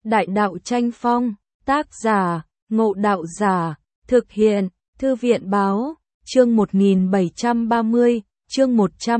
Đại đạo tranh phong, tác giả, Ngộ Đạo Giả, thực hiện, Thư viện báo, chương 1730, chương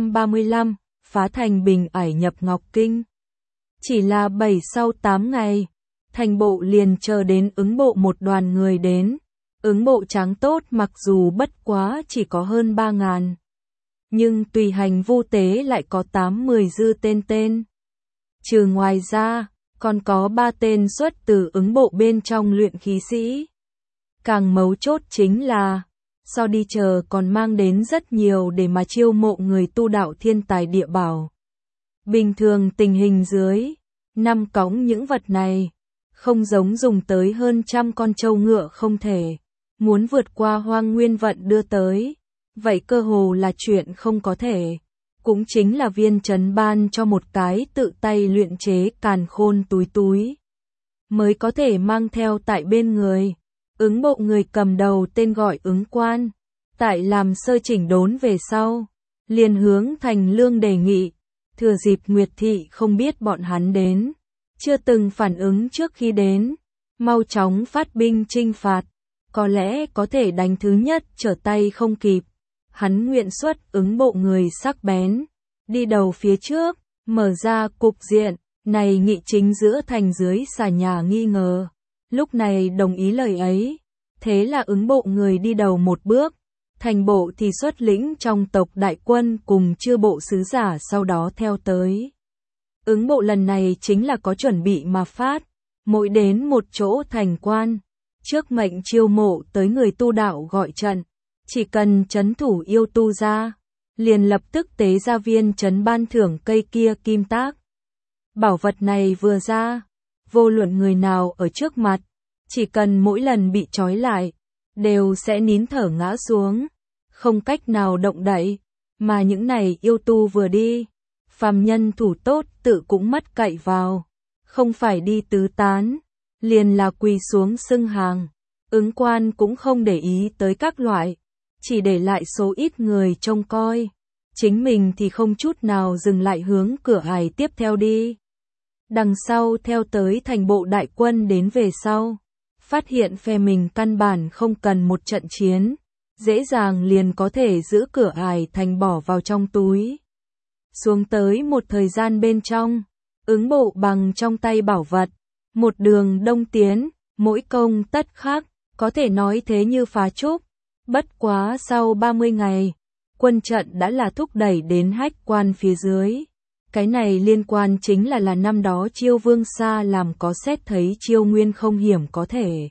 135, phá thành bình ải nhập Ngọc Kinh. Chỉ là 7 sau 8 ngày, thành bộ liền chờ đến ứng bộ một đoàn người đến. Ứng bộ tráng tốt mặc dù bất quá chỉ có hơn 3.000. Nhưng tùy hành vu tế lại có 8-10 dư tên. Trừ ngoài ra, còn có 3 tên xuất từ ứng bộ bên trong luyện khí sĩ. Càng mấu chốt chính là, so đi chờ còn mang đến rất nhiều để mà chiêu mộ người tu đạo thiên tài địa bảo. Bình thường tình hình dưới, năm cõng những vật này, không giống dùng tới hơn 100 con trâu ngựa không thể. Muốn vượt qua hoang nguyên vận đưa tới, vậy cơ hồ là chuyện không có thể. Cũng chính là viên trấn ban cho một cái tự tay luyện chế càn khôn túi, mới có thể mang theo tại bên người. Ứng bộ người cầm đầu tên gọi Ứng Quan, tại làm sơ chỉnh đốn về sau, liền hướng Thành Lương đề nghị, thừa dịp Nguyệt Thị không biết bọn hắn đến, chưa từng phản ứng trước khi đến, mau chóng phát binh chinh phạt, có lẽ có thể đánh thứ nhất trở tay không kịp. Hắn nguyện xuất ứng bộ người sắc bén, đi đầu phía trước, mở ra cục diện, này nghị chính giữa thành dưới xà nhà nghi ngờ. Lúc này đồng ý lời ấy, thế là ứng bộ người đi đầu một bước, thành bộ thì xuất lĩnh trong tộc đại quân cùng chư bộ sứ giả sau đó theo tới. Ứng bộ lần này chính là có chuẩn bị mà phát, mỗi đến một chỗ thành quan, trước mệnh chiêu mộ tới người tu đạo gọi trận. Chỉ cần trấn thủ yêu tu ra, liền lập tức tế ra viên trấn ban thưởng cây kia kim tác. Bảo vật này vừa ra, vô luận người nào ở trước mặt, chỉ cần mỗi lần bị trói lại, đều sẽ nín thở ngã xuống, không cách nào động đậy, mà những này yêu tu vừa đi, phàm nhân thủ tốt tự cũng mất cậy vào, không phải đi tứ tán, liền là quỳ xuống xưng hàng. Ứng Quan cũng không để ý tới các loại, chỉ để lại số ít người trông coi, chính mình thì không chút nào dừng lại hướng cửa ải tiếp theo đi. Đằng sau theo tới thành bộ đại quân đến về sau, phát hiện phe mình căn bản không cần một trận chiến, dễ dàng liền có thể giữ cửa ải thành bỏ vào trong túi. Xuống tới một thời gian bên trong, ứng bộ bằng trong tay bảo vật, một đường đông tiến, mỗi công tất khác, có thể nói thế như phá trúc. Bất quá sau 30 ngày, quân trận đã là thúc đẩy đến hách quan phía dưới. Cái này liên quan chính là năm đó Chiêu Vương Sa làm có xét thấy Chiêu Nguyên không hiểm có thể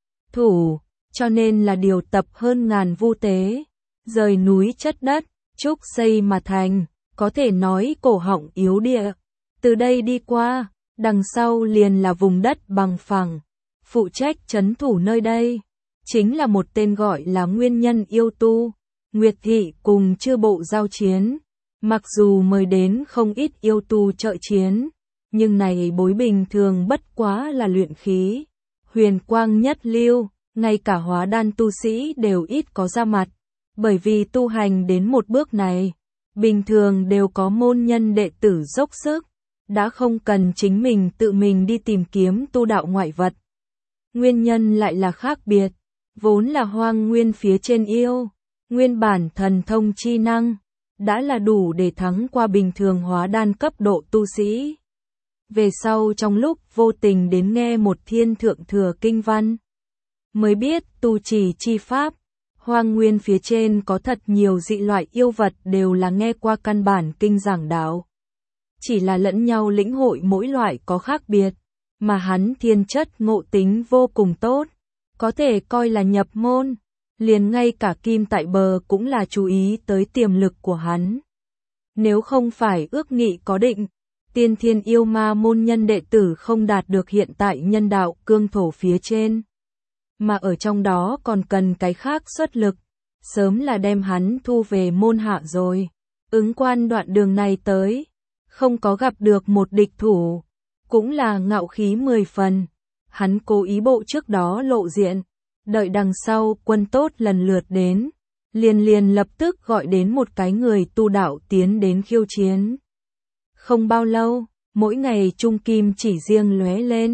thủ, cho nên là điều tập hơn ngàn vu tế, rời núi chất đất, trúc xây mà thành, có thể nói cổ họng yếu địa. Từ đây đi qua, đằng sau liền là vùng đất bằng phẳng, phụ trách trấn thủ nơi đây. Chính là một tên gọi là Nguyên Nhân yêu tu, Nguyệt Thị cùng chư bộ giao chiến, mặc dù mời đến không ít yêu tu trợ chiến, nhưng này bối bình thường bất quá là luyện khí, huyền quang nhất lưu, ngay cả hóa đan tu sĩ đều ít có ra mặt, bởi vì tu hành đến một bước này, bình thường đều có môn nhân đệ tử dốc sức, đã không cần chính mình tự mình đi tìm kiếm tu đạo ngoại vật. Nguyên Nhân lại là khác biệt. Vốn là hoang nguyên phía trên yêu, nguyên bản thần thông chi năng, đã là đủ để thắng qua bình thường hóa đan cấp độ tu sĩ. Về sau trong lúc vô tình đến nghe một thiên thượng thừa kinh văn, mới biết tu trì chi pháp, hoang nguyên phía trên có thật nhiều dị loại yêu vật đều là nghe qua căn bản kinh giảng đạo. Chỉ là lẫn nhau lĩnh hội mỗi loại có khác biệt, mà hắn thiên chất ngộ tính vô cùng tốt. Có thể coi là nhập môn, liền ngay cả Kim Tại Bờ cũng là chú ý tới tiềm lực của hắn. Nếu không phải ước nghị có định, tiên thiên yêu ma môn nhân đệ tử không đạt được hiện tại nhân đạo cương thổ phía trên. Mà ở trong đó còn cần cái khác xuất lực, sớm là đem hắn thu về môn hạ rồi. Ứng Quan đoạn đường này tới, không có gặp được một địch thủ, cũng là ngạo khí 10 phần. Hắn cố ý bộ trước đó lộ diện, đợi đằng sau quân tốt lần lượt đến, liền lập tức gọi đến một cái người tu đạo tiến đến khiêu chiến. Không bao lâu, mỗi ngày trung kim chỉ riêng lóe lên,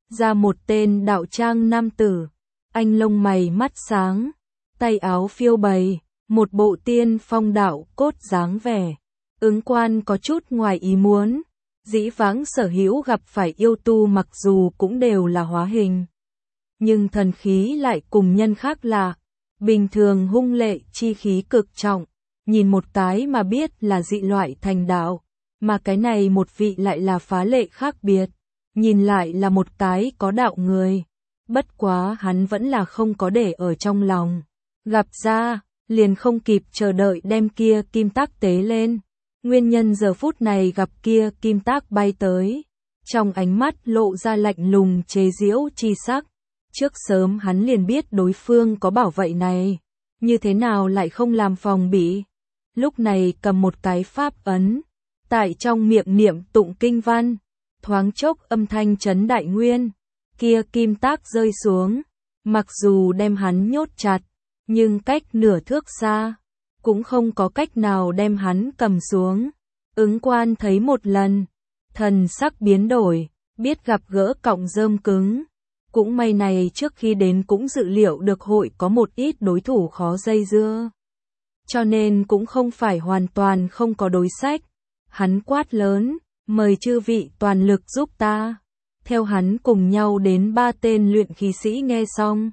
ra một tên đạo trang nam tử, anh lông mày mắt sáng, tay áo phiêu bày, một bộ tiên phong đạo cốt dáng vẻ. Ứng Quan có chút ngoài ý muốn, dĩ vãng sở hữu gặp phải yêu tu mặc dù cũng đều là hóa hình, nhưng thần khí lại cùng nhân khác lạ, bình thường hung lệ chi khí cực trọng, nhìn một cái mà biết là dị loại thành đạo, mà cái này một vị lại là phá lệ khác biệt, nhìn lại là một cái có đạo người. Bất quá hắn vẫn là không có để ở trong lòng, gặp ra, liền không kịp chờ đợi đem kia kim tác tế lên. Nguyên nhân giờ phút này gặp kia kim tác bay tới, trong ánh mắt lộ ra lạnh lùng chế giễu chi sắc. Trước sớm hắn liền biết đối phương có bảo vậy này, như thế nào lại không làm phòng bị. Lúc này cầm một cái pháp ấn, tại trong miệng niệm tụng kinh văn, thoáng chốc âm thanh chấn đại nguyên, kia kim tác rơi xuống, mặc dù đem hắn nhốt chặt, nhưng cách nửa thước xa, cũng không có cách nào đem hắn cầm xuống. Ứng Quan thấy một lần, thần sắc biến đổi, biết gặp gỡ cọng rơm cứng. Cũng may này trước khi đến cũng dự liệu được hội có một ít đối thủ khó dây dưa. Cho nên cũng không phải hoàn toàn không có đối sách. Hắn quát lớn, mời chư vị toàn lực giúp ta. Theo hắn cùng nhau đến 3 tên luyện khí sĩ nghe xong.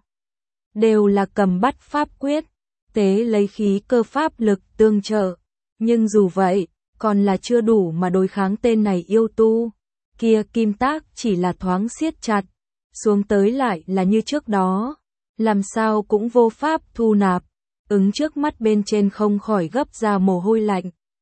Đều là cầm bắt pháp quyết, tế lấy khí cơ pháp lực tương trợ. Nhưng dù vậy, còn là chưa đủ mà đối kháng tên này yêu tu. Kia kim tác chỉ là thoáng siết chặt, xuống tới lại là như trước đó, làm sao cũng vô pháp thu nạp. Ứng trước mắt bên trên không khỏi gấp ra mồ hôi lạnh.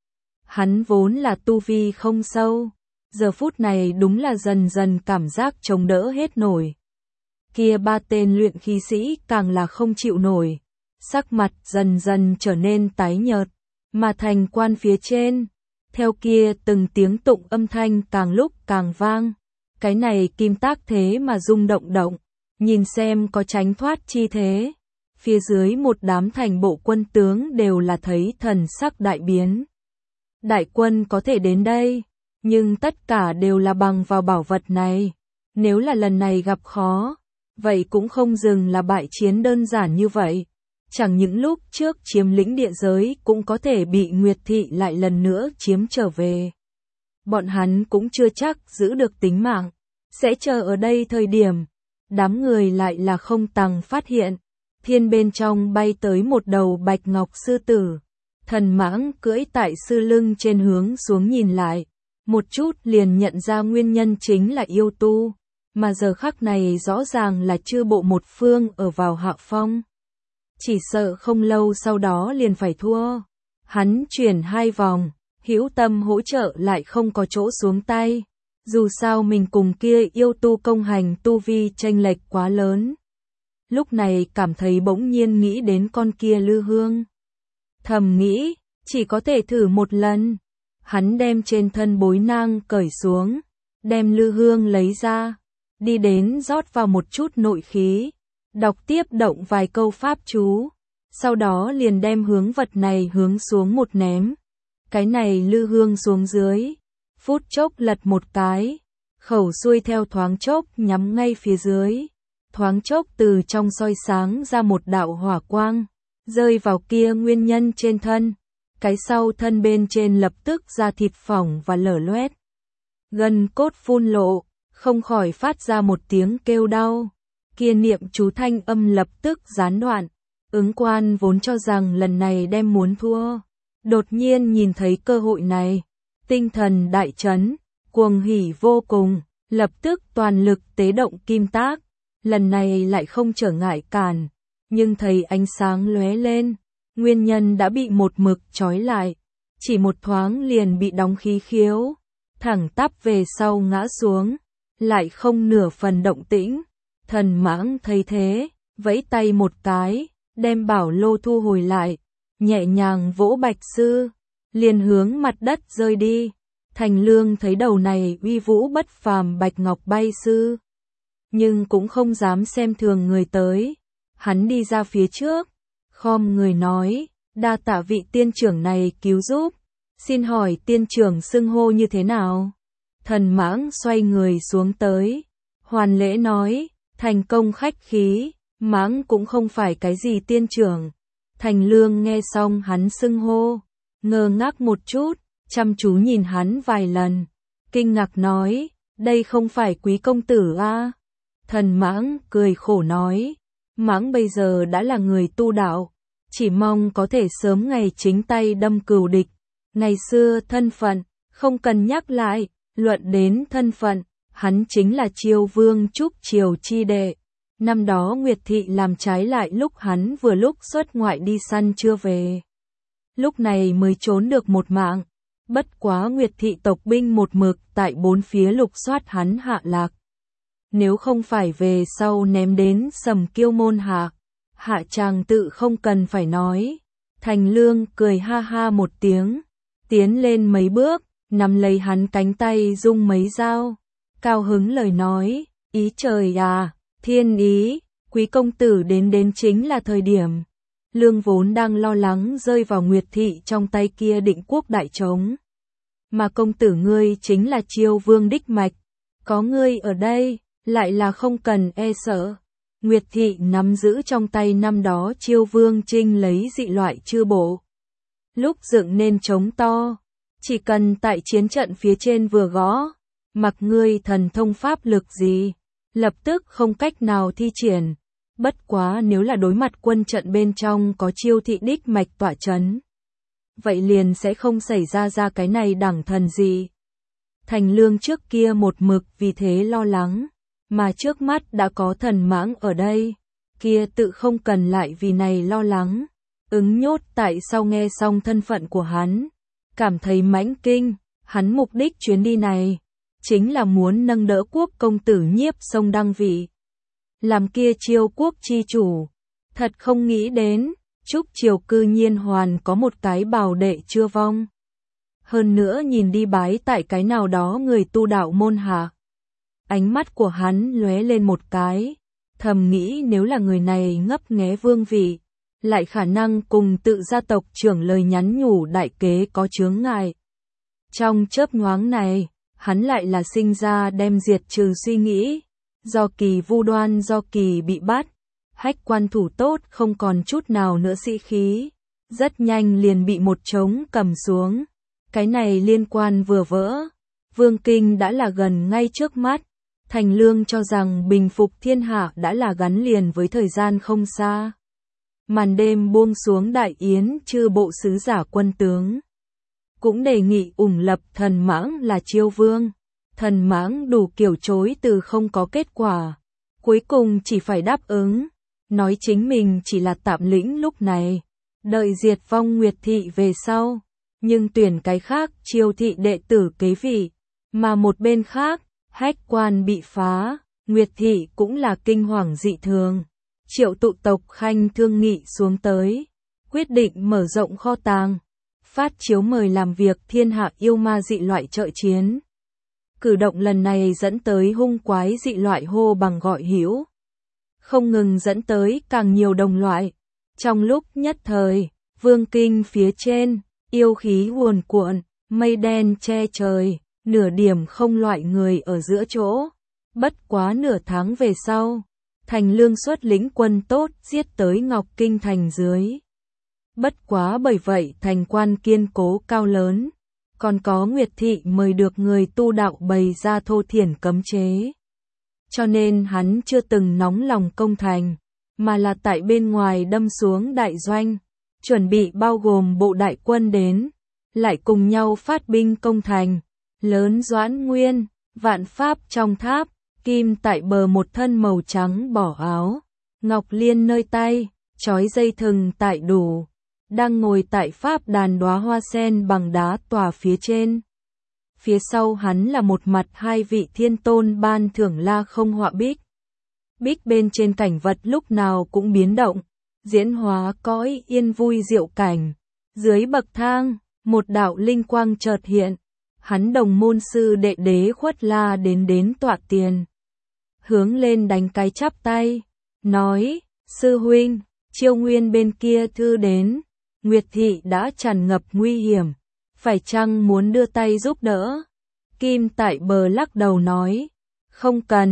Hắn vốn là tu vi không sâu, giờ phút này đúng là dần dần cảm giác chống đỡ hết nổi. Kia 3 tên luyện khí sĩ càng là không chịu nổi, sắc mặt dần dần trở nên tái nhợt, mà thành quan phía trên, theo kia từng tiếng tụng âm thanh càng lúc càng vang. Cái này kim tác thế mà rung động động, nhìn xem có tránh thoát chi thế. Phía dưới một đám thành bộ quân tướng đều là thấy thần sắc đại biến. Đại quân có thể đến đây, nhưng tất cả đều là bằng vào bảo vật này. Nếu là lần này gặp khó, vậy cũng không dừng là bại chiến đơn giản như vậy. Chẳng những lúc trước chiếm lĩnh địa giới cũng có thể bị Nguyệt Thị lại lần nữa chiếm trở về. Bọn hắn cũng chưa chắc giữ được tính mạng, sẽ chờ ở đây thời điểm. Đám người lại là không tằng phát hiện, thiên bên trong bay tới một đầu bạch ngọc sư tử. Thần mãng cưỡi tại sư lưng trên hướng xuống nhìn lại, một chút liền nhận ra nguyên nhân chính là yêu tu, mà giờ khắc này rõ ràng là chư bộ một phương ở vào hạ phong. Chỉ sợ không lâu sau đó liền phải thua. Hắn chuyển 2 vòng, hữu tâm hỗ trợ lại không có chỗ xuống tay. Dù sao mình cùng kia yêu tu công hành tu vi chênh lệch quá lớn. Lúc này cảm thấy bỗng nhiên nghĩ đến con kia Lư Hương. Thầm nghĩ, chỉ có thể thử một lần. Hắn đem trên thân bối nang cởi xuống, đem Lư Hương lấy ra, đi đến rót vào một chút nội khí, đọc tiếp động vài câu pháp chú, sau đó liền đem hướng vật này hướng xuống một ném. Cái này Lư Hương xuống dưới, phút chốc lật một cái, khẩu xuôi theo thoáng chốc nhắm ngay phía dưới, thoáng chốc từ trong soi sáng ra một đạo hỏa quang, rơi vào kia nguyên nhân trên thân, cái sau thân bên trên lập tức ra thịt phỏng và lở loét. Gân cốt phun lộ, không khỏi phát ra một tiếng kêu đau, kia niệm chú thanh âm lập tức gián đoạn. Ứng Quan vốn cho rằng lần này đem muốn thua, đột nhiên nhìn thấy cơ hội này, tinh thần đại chấn, cuồng hỉ vô cùng, lập tức toàn lực tế động kim tác, lần này lại không trở ngại cản, nhưng thấy ánh sáng lóe lên, nguyên nhân đã bị một mực trói lại, chỉ một thoáng liền bị đóng khí khiếu, thẳng tắp về sau ngã xuống, lại không nửa phần động tĩnh. Thần mãng thấy thế, vẫy tay một cái, đem bảo lô thu hồi lại, nhẹ nhàng vỗ Bạch Sư, liền hướng mặt đất rơi đi. Thành Lương thấy đầu này uy vũ bất phàm Bạch Ngọc bay sư, nhưng cũng không dám xem thường người tới. Hắn đi ra phía trước, khom người nói, đa tạ vị tiên trưởng này cứu giúp, xin hỏi tiên trưởng xưng hô như thế nào? Thần mãng xoay người xuống tới, hoàn lễ nói, thành công khách khí, Mãng cũng không phải cái gì tiên trưởng. Thành Lương nghe xong hắn xưng hô, ngơ ngác một chút, chăm chú nhìn hắn vài lần, kinh ngạc nói, đây không phải quý công tử a? Thần Mãng cười khổ nói, Mãng bây giờ đã là người tu đạo, chỉ mong có thể sớm ngày chính tay đâm cừu địch. Ngày xưa thân phận, không cần nhắc lại, luận đến thân phận, hắn chính là Chiêu Vương Trúc Triều chi đệ. Năm đó Nguyệt Thị làm trái lại lúc hắn vừa lúc xuất ngoại đi săn chưa về. Lúc này mới trốn được một mạng. Bất quá Nguyệt Thị tộc binh một mực tại bốn phía lục soát hắn hạ lạc. Nếu không phải về sau ném đến Sầm Kiêu môn hạ chàng tự không cần phải nói. Thành Lương cười ha ha một tiếng, tiến lên mấy bước, nắm lấy hắn cánh tay rung mấy dao. Cao hứng lời nói, ý trời à, thiên ý, quý công tử đến chính là thời điểm. Lương vốn đang lo lắng rơi vào Nguyệt Thị trong tay kia Định Quốc đại trống. Mà công tử ngươi chính là Chiêu Vương đích mạch, có ngươi ở đây, lại là không cần e sợ. Nguyệt Thị nắm giữ trong tay năm đó Chiêu Vương trinh lấy dị loại chư bộ. Lúc dựng nên trống to, chỉ cần tại chiến trận phía trên vừa gõ, mặc ngươi thần thông pháp lực gì, lập tức không cách nào thi triển. Bất quá nếu là đối mặt quân trận bên trong có Chiêu Thị đích mạch tọa chấn, vậy liền sẽ không xảy ra cái này đẳng thần gì. Thành Lương trước kia một mực vì thế lo lắng, mà trước mắt đã có Thần Mãng ở đây, kia tự không cần lại vì này lo lắng. Ứng Nhốt tại sau nghe xong thân phận của hắn, cảm thấy mãnh kinh, hắn mục đích chuyến đi này chính là muốn nâng đỡ quốc công tử Nhiếp Sông đăng vị, làm kia Chiêu quốc chi chủ. Thật không nghĩ đến, Trúc Triều cư nhiên hoàn có một cái bảo đệ chưa vong. Hơn nữa nhìn đi bái tại cái nào đó người tu đạo môn hạ. Ánh mắt của hắn lóe lên một cái, thầm nghĩ nếu là người này ngấp nghé vương vị, lại khả năng cùng tự gia tộc trưởng lời nhắn nhủ đại kế có chướng ngại. Trong chớp nhoáng này, hắn lại là sinh ra đem diệt trừ suy nghĩ. Do Kỳ vu đoan Do Kỳ bị bắt, Hách Quan thủ tốt không còn chút nào nữa sĩ khí, rất nhanh liền bị một trống cầm xuống. Cái này liên quan vừa vỡ, Vương Kinh đã là gần ngay trước mắt. Thành Lương cho rằng bình phục thiên hạ đã là gắn liền với thời gian không xa. Màn đêm buông xuống đại yến chư bộ sứ giả quân tướng cũng đề nghị ủng lập Thần Mãng là Chiêu Vương. Thần Mãng đủ kiểu chối từ không có kết quả, cuối cùng chỉ phải đáp ứng, nói chính mình chỉ là tạm lĩnh lúc này, đợi diệt vong Nguyệt Thị về sau, nhưng tuyển cái khác Chiêu Thị đệ tử kế vị. Mà một bên khác, Hách Quan bị phá, Nguyệt Thị cũng là kinh hoàng dị thường. Triệu tụ tộc khanh thương nghị xuống tới, quyết định mở rộng kho tàng, phát chiếu mời làm việc thiên hạ yêu ma dị loại trợ chiến. Cử động lần này dẫn tới hung quái dị loại hô bằng gọi hữu, không ngừng dẫn tới càng nhiều đồng loại. Trong lúc nhất thời, Vương Kinh phía trên, yêu khí cuồn cuộn, mây đen che trời, nửa điểm không loại người ở giữa chỗ. Bất quá nửa tháng về sau, Thành Lương xuất lĩnh quân tốt giết tới Ngọc Kinh thành dưới. Bất quá bởi vậy thành quan kiên cố cao lớn, còn có Nguyệt Thị mời được người tu đạo bày ra thô thiển cấm chế. Cho nên hắn chưa từng nóng lòng công thành, mà là tại bên ngoài đâm xuống đại doanh, chuẩn bị bao gồm bộ đại quân đến, lại cùng nhau phát binh công thành. Lớn Doãn Nguyên, vạn pháp trong tháp, Kim tại bờ một thân màu trắng bỏ áo, ngọc liên nơi tay, trói dây thừng tại đủ, đang ngồi tại pháp đàn đóa hoa sen bằng đá tòa phía trên. Phía sau hắn là một mặt hai vị thiên tôn ban thưởng la không họa bích. Bích bên trên cảnh vật lúc nào cũng biến động, diễn hóa cõi yên vui diệu cảnh. Dưới bậc thang, một đạo linh quang chợt hiện, hắn đồng môn sư đệ Đế Khuất La đến tọa tiền. Hướng lên đánh cái chắp tay, nói, sư huynh, Chiêu Nguyên bên kia thư đến, Nguyệt Thị đã tràn ngập nguy hiểm, phải chăng muốn đưa tay giúp đỡ? Kim tại bờ lắc đầu nói, không cần,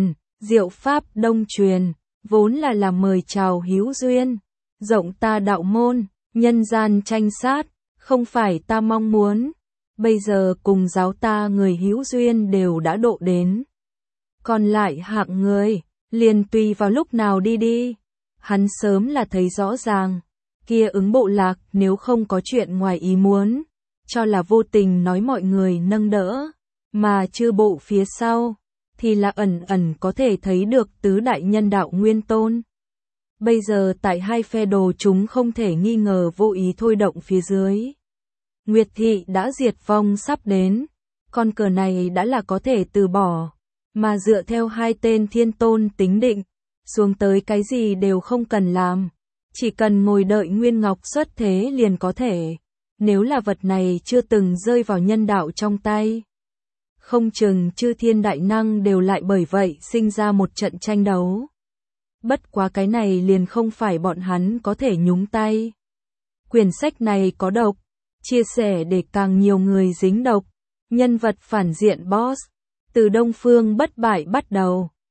Diệu pháp đông truyền, vốn là mời chào hữu duyên, rộng ta đạo môn, nhân gian tranh sát, không phải ta mong muốn. Bây giờ cùng giáo ta người hữu duyên đều đã độ đến. Còn lại hạng người, liền tùy vào lúc nào đi đi. Hắn sớm là thấy rõ ràng, kia ứng bộ lạc nếu không có chuyện ngoài ý muốn, cho là vô tình nói mọi người nâng đỡ, mà chư bộ phía sau, thì là ẩn ẩn có thể thấy được tứ đại nhân đạo nguyên tôn. Bây giờ tại hai phe đồ chúng không thể nghi ngờ vô ý thôi động phía dưới. Nguyệt thị đã diệt vong sắp đến, con cờ này đã là có thể từ bỏ, mà dựa theo hai tên thiên tôn tính định, xuống tới cái gì đều không cần làm, chỉ cần ngồi đợi Nguyên Ngọc xuất thế liền có thể, nếu là vật này chưa từng rơi vào nhân đạo trong tay. Không chừng chư thiên đại năng đều lại bởi vậy sinh ra một trận tranh đấu. Bất quá cái này liền không phải bọn hắn có thể nhúng tay. Quyển sách này có độc, chia sẻ để càng nhiều người dính độc. Nhân vật phản diện boss, từ Đông Phương bất bại bắt đầu.